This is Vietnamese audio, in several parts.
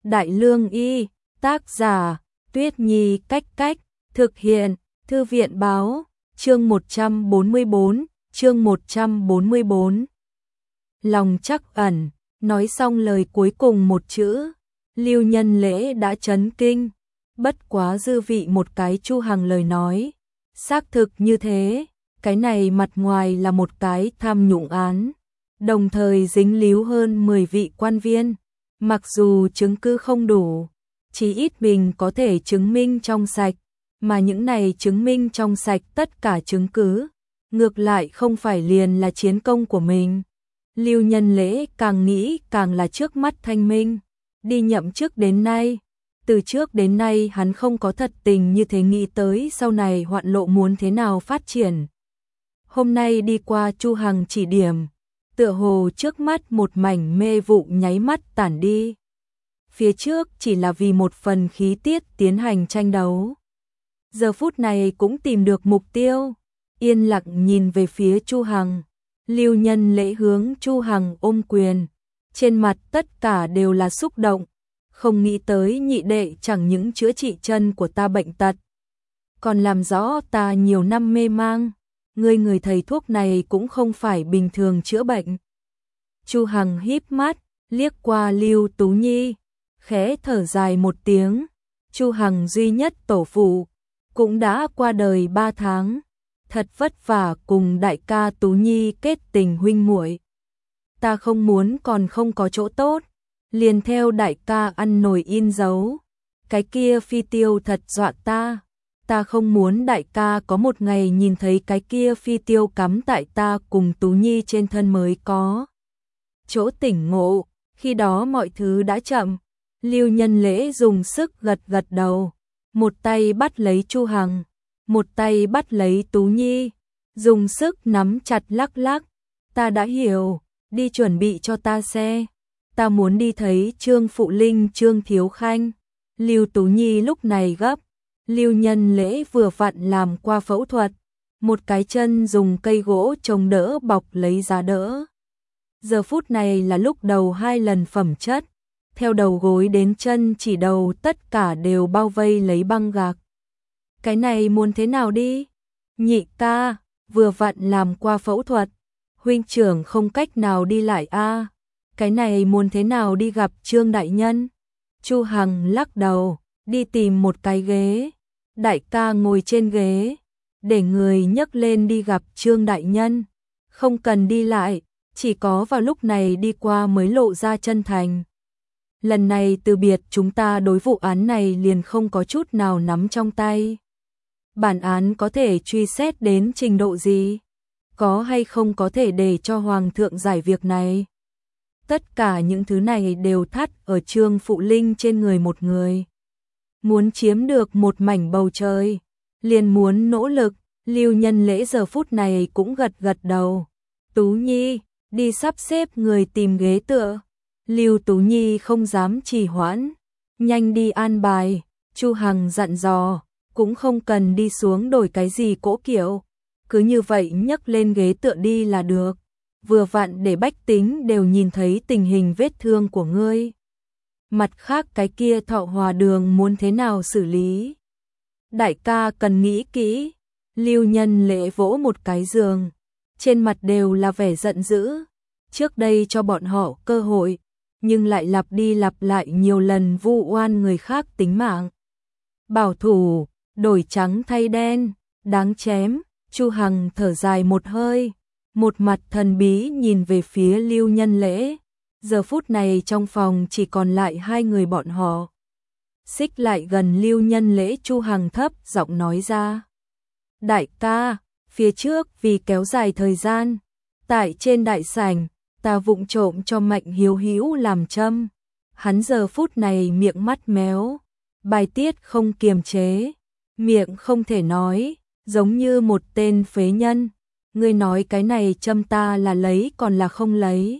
Đại Lương Y, tác giả, Tuyết Nhi Cách Cách, thực hiện, Thư viện Báo, chương 144, chương 144. Lòng trắc ẩn, nói xong lời cuối cùng một chữ, Lưu Nhân Lễ đã chấn kinh, bất quá dư vị một cái Chu Hằng lời nói, xác thực như thế, cái này mặt ngoài là một cái tham nhũng án, đồng thời dính líu hơn 10 vị quan viên, mặc dù chứng cứ không đủ, chí ít mình có thể chứng minh trong sạch, mà những này chứng minh trong sạch tất cả chứng cứ, ngược lại không phải liền là chiến công của mình. Lưu Nhân Lễ càng nghĩ càng là trước mắt thanh minh, đi nhậm chức đến nay, từ trước đến nay hắn không có thật tình như thế nghĩ tới sau này hoạn lộ muốn thế nào phát triển. Hôm nay đi qua Chu Hằng chỉ điểm, tựa hồ trước mắt một mảnh mê vụ nháy mắt tản đi. Phía trước chỉ là vì một phần khí tiết tiến hành tranh đấu. Giờ phút này cũng tìm được mục tiêu, yên lặng nhìn về phía Chu Hằng. Lưu Nhân Lễ hướng Chu Hằng ôm quyền, trên mặt tất cả đều là xúc động, không nghĩ tới nhị đệ chẳng những chữa trị chân của ta bệnh tật, còn làm rõ ta nhiều năm mê mang, người thầy thuốc này cũng không phải bình thường chữa bệnh. Chu Hằng híp mắt, liếc qua Lưu Tú Nhi, khẽ thở dài một tiếng, Chu Hằng duy nhất tổ phụ, cũng đã qua đời 3 tháng. Thật vất vả cùng đại ca Tú Nhi kết tình huynh muội. Ta không muốn còn không có chỗ tốt, liền theo đại ca ăn nồi in dấu. Cái kia phi tiêu thật dọa ta không muốn đại ca có một ngày nhìn thấy cái kia phi tiêu cắm tại ta cùng Tú Nhi trên thân mới có chỗ tỉnh ngộ, khi đó mọi thứ đã chậm. Lưu Nhân Lễ dùng sức gật gật đầu, một tay bắt lấy Chu Hằng, một tay bắt lấy Tú Nhi, dùng sức nắm chặt lắc lắc. Ta đã hiểu, đi chuẩn bị cho ta xe. Ta muốn đi thấy Trương Phụ Linh, Trương Thiếu Khanh. Lưu Tú Nhi lúc này gấp. Lưu Nhân Lễ vừa vặn làm qua phẫu thuật, một cái chân dùng cây gỗ chống đỡ bọc lấy giá đỡ. Giờ phút này là lúc đầu 2 lần phẩm chất, theo đầu gối đến chân chỉ đầu tất cả đều bao vây lấy băng gạc. Cái này muốn thế nào đi? Nhị ca, vừa vặn làm qua phẫu thuật, huynh trưởng không cách nào đi lại a. Cái này muốn thế nào đi gặp Trương đại nhân? Chu Hằng lắc đầu, đi tìm một cái ghế, đại ca ngồi trên ghế, để người nhấc lên đi gặp Trương đại nhân, không cần đi lại, chỉ có vào lúc này đi qua mới lộ ra chân thành. Lần này từ biệt chúng ta đối vụ án này liền không có chút nào nắm trong tay. Bản án có thể truy xét đến trình độ gì? Có hay không có thể để cho Hoàng thượng giải việc này? Tất cả những thứ này đều thắt ở Trương Phụ Linh trên người một người. Muốn chiếm được một mảnh bầu trời, liền muốn nỗ lực. Lưu Nhân Lễ giờ phút này cũng gật gật đầu. Tú Nhi, đi sắp xếp người tìm ghế tựa. Lưu Tú Nhi không dám trì hoãn, nhanh đi an bài. Chu Hằng dặn dò, cũng không cần đi xuống đổi cái gì cỗ kiểu, cứ như vậy nhấc lên ghế tựa đi là được, vừa vặn để bách tính đều nhìn thấy tình hình vết thương của ngươi. Mặt khác cái kia Thọ Hòa Đường muốn thế nào xử lý? Đại ca cần nghĩ kỹ. Lưu Nhân Lễ vỗ một cái giường, trên mặt đều là vẻ giận dữ, trước đây cho bọn họ cơ hội, nhưng lại lặp đi lặp lại nhiều lần vu oan người khác tính mạng. Bảo thủ, đổi trắng thay đen, đáng chém. Chu Hằng thở dài một hơi, một mặt thần bí nhìn về phía Lưu Nhân Lễ. Giờ phút này trong phòng chỉ còn lại 2 người bọn họ. Xích lại gần Lưu Nhân Lễ, Chu Hằng thấp giọng nói ra. Đại ca, phía trước vì kéo dài thời gian, tại trên đại sảnh, ta vụng trộm cho Mạnh Hiếu Hữu làm châm. Hắn giờ phút này miệng mắt méo, bài tiết không kiềm chế, miệng không thể nói, giống như một tên phế nhân. Ngươi nói cái này châm ta là lấy còn là không lấy?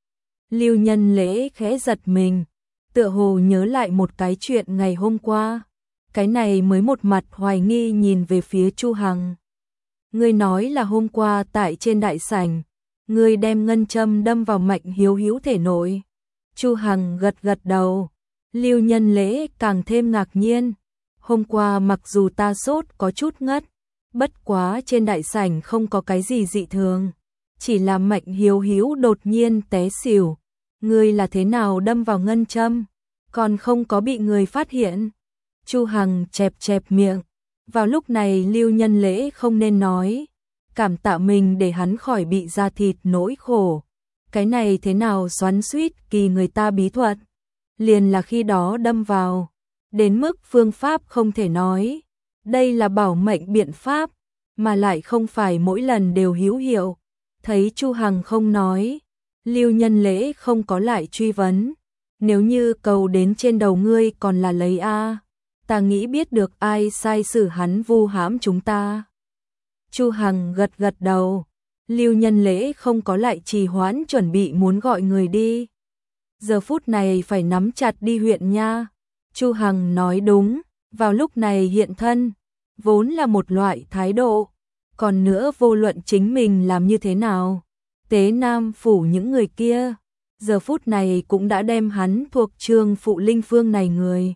Lưu Nhân Lễ khẽ giật mình, tựa hồ nhớ lại một cái chuyện ngày hôm qua. Cái này mới một mặt hoài nghi nhìn về phía Chu Hằng. Ngươi nói là hôm qua tại trên đại sảnh, ngươi đem ngân châm đâm vào Mạnh Hiếu Hữu thể nội. Chu Hằng gật gật đầu, Lưu Nhân Lễ càng thêm ngạc nhiên. Hôm qua mặc dù ta sốt có chút ngất, bất quá trên đại sảnh không có cái gì dị thường, chỉ là Mạnh Hiếu Hiếu đột nhiên té xỉu. Ngươi là thế nào đâm vào ngân châm, còn không có bị người phát hiện? Chu Hằng chẹp chẹp miệng. Vào lúc này Lưu Nhân Lễ không nên nói, cảm tạ mình để hắn khỏi bị da thịt nỗi khổ. Cái này thế nào xoắn xuýt kỳ người ta bí thuật, liền là khi đó đâm vào, đến mức phương pháp không thể nói. Đây là bảo mệnh biện pháp, mà lại không phải mỗi lần đều hữu hiệu. Thấy Chu Hằng không nói, Lưu Nhân Lễ không có lại truy vấn. Nếu như cầu đến trên đầu ngươi còn là lấy a, ta nghĩ biết được ai sai xử hắn vu hãm chúng ta. Chu Hằng gật gật đầu. Lưu Nhân Lễ không có lại trì hoãn, chuẩn bị muốn gọi người đi. Giờ phút này phải nắm chặt đi huyện nha. Chu Hằng nói đúng, vào lúc này hiện thân, vốn là một loại thái độ. Còn nữa vô luận chính mình làm như thế nào, Tế Nam phủ những người kia, giờ phút này cũng đã đem hắn thuộc Trương Phụ Linh Phương này người.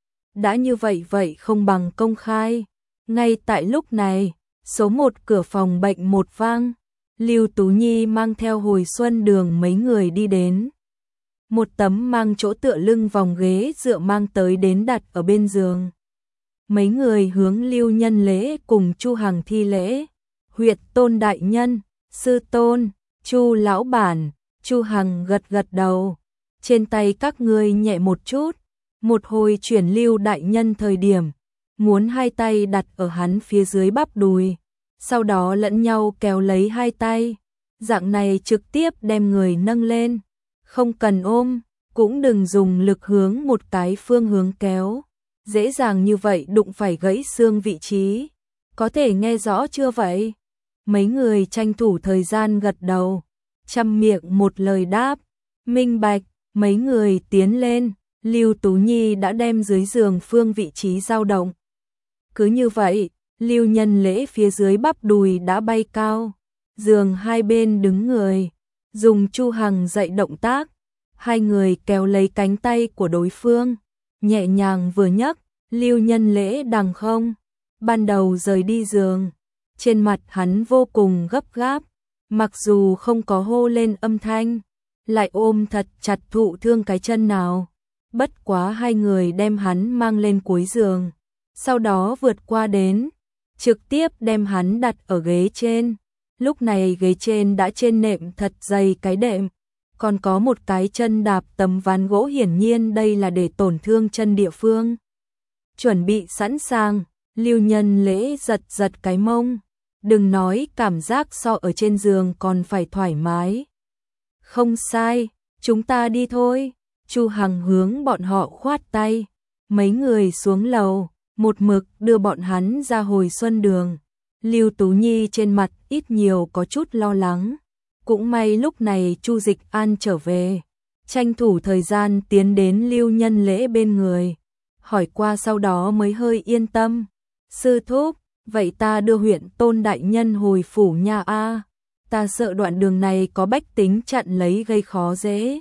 Đã như vậy vậy không bằng công khai. Ngay tại lúc này, số 1 cửa phòng bệnh một vang, Lưu Tú Nhi mang theo Hồi Xuân Đường mấy người đi đến. Một tấm mang chỗ tựa lưng vòng ghế dựa mang tới đến đặt ở bên giường. Mấy người hướng Lưu Nhân Lễ cùng Chu Hằng thi lễ. Huyệt Tôn đại nhân, sư tôn, Chu lão bản. Chu Hằng gật gật đầu. Trên tay các ngươi nhẹ một chút. Một hồi chuyển Lưu đại nhân thời điểm, muốn hai tay đặt ở hắn phía dưới bắp đùi, sau đó lẫn nhau kéo lấy hai tay, dạng này trực tiếp đem người nâng lên, không cần ôm, cũng đừng dùng lực hướng một cái phương hướng kéo, dễ dàng như vậy đụng phải gãy xương vị trí. Có thể nghe rõ chưa vậy? Mấy người tranh thủ thời gian gật đầu, chăm miệng một lời đáp, minh bạch. Mấy người tiến lên, Lưu Tú Nhi đã đem dưới giường phương vị trí dao động. Cứ như vậy, Lưu Nhân Lễ phía dưới bắp đùi đã bay cao, giường hai bên đứng người, dùng Chu Hằng dạy động tác, hai người kéo lấy cánh tay của đối phương, nhẹ nhàng vừa nhấc, Lưu Nhân Lễ đằng không, ban đầu rời đi giường, trên mặt hắn vô cùng gấp gáp, mặc dù không có hô lên âm thanh, lại ôm thật chặt thụ thương cái chân nào. Bất quá hai người đem hắn mang lên cuối giường, sau đó vượt qua đến, trực tiếp đem hắn đặt ở ghế trên. Lúc này ghế trên đã trên nệm thật dày cái đệm, còn có một cái chân đạp tấm ván gỗ, hiển nhiên đây là để tổn thương chân địa phương. Chuẩn bị sẵn sàng, Lưu Nhân Lễ giật giật cái mông, đừng nói cảm giác so ở trên giường còn phải thoải mái. Không sai, chúng ta đi thôi. Chu Hằng hướng bọn họ khoát tay, mấy người xuống lầu, một mực đưa bọn hắn ra Hồi Xuân Đường. Lưu Tú Nhi trên mặt ít nhiều có chút lo lắng, cũng may lúc này Chu Dịch An trở về, tranh thủ thời gian tiến đến Lưu Nhân Lễ bên người, hỏi qua sau đó mới hơi yên tâm. Sư thúc, vậy ta đưa huyện Tôn đại nhân hồi phủ nha a, ta sợ đoạn đường này có bách tính chặn lấy gây khó dễ.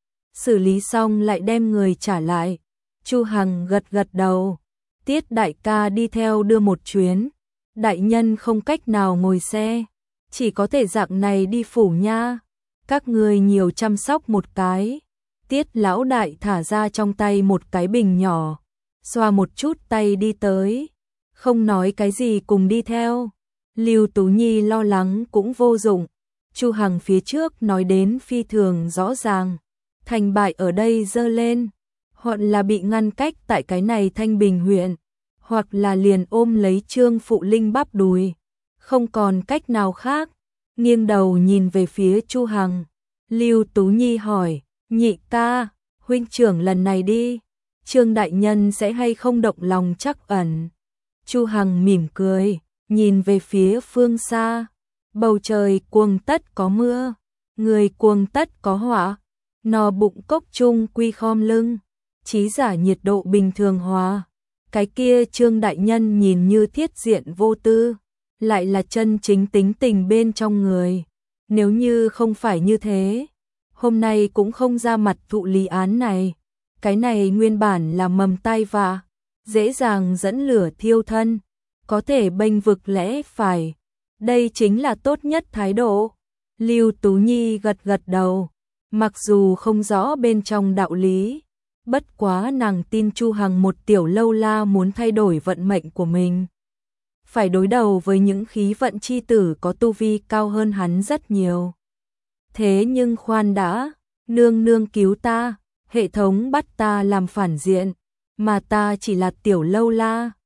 Xử lý xong lại đem người trả lại. Chu Hằng gật gật đầu. Tiết đại ca đi theo đưa một chuyến. Đại nhân không cách nào ngồi xe, chỉ có thể dạng này đi phủ nha. Các người nhiều chăm sóc một cái. Tiết lão đại thả ra trong tay một cái bình nhỏ, xoa một chút tay đi tới, không nói cái gì cùng đi theo. Lưu Tú Nhi lo lắng cũng vô dụng. Chu Hằng phía trước nói đến phi thường rõ ràng. Thành bại ở đây dơ lên, hoặc là bị ngăn cách tại cái này Thanh Bình huyện, hoặc là liền ôm lấy Trương Phụ Linh bắp đùi, không còn cách nào khác. Nghiêng đầu nhìn về phía Chu Hằng, Lưu Tú Nhi hỏi, nhị ca, huynh trưởng lần này đi, Trương đại nhân sẽ hay không động lòng trắc ẩn. Chu Hằng mỉm cười, nhìn về phía phương xa, bầu trời cuồng tất có mưa, người cuồng tất có họa. No bụng cốc chung quy khom lưng, chí giả nhiệt độ bình thường hòa. Cái kia Trương đại nhân nhìn như thiết diện vô tư, lại là chân chính tính tình bên trong người. Nếu như không phải như thế, hôm nay cũng không ra mặt thụ lý án này. cái này nguyên bản là mầm tai vạ, dễ dàng dẫn lửa thiêu thân, có thể bênh vực lẽ phải. Đây chính là tốt nhất thái độ. Lưu Tú Nhi gật gật đầu, mặc dù không rõ bên trong đạo lý, bất quá nàng tin Chu Hằng một tiểu lâu la muốn thay đổi vận mệnh của mình. Phải đối đầu với những khí vận chi tử có tu vi cao hơn hắn rất nhiều. Thế nhưng khoan đã, nương nương cứu ta, hệ thống bắt ta làm phản diện, mà ta chỉ là tiểu lâu la,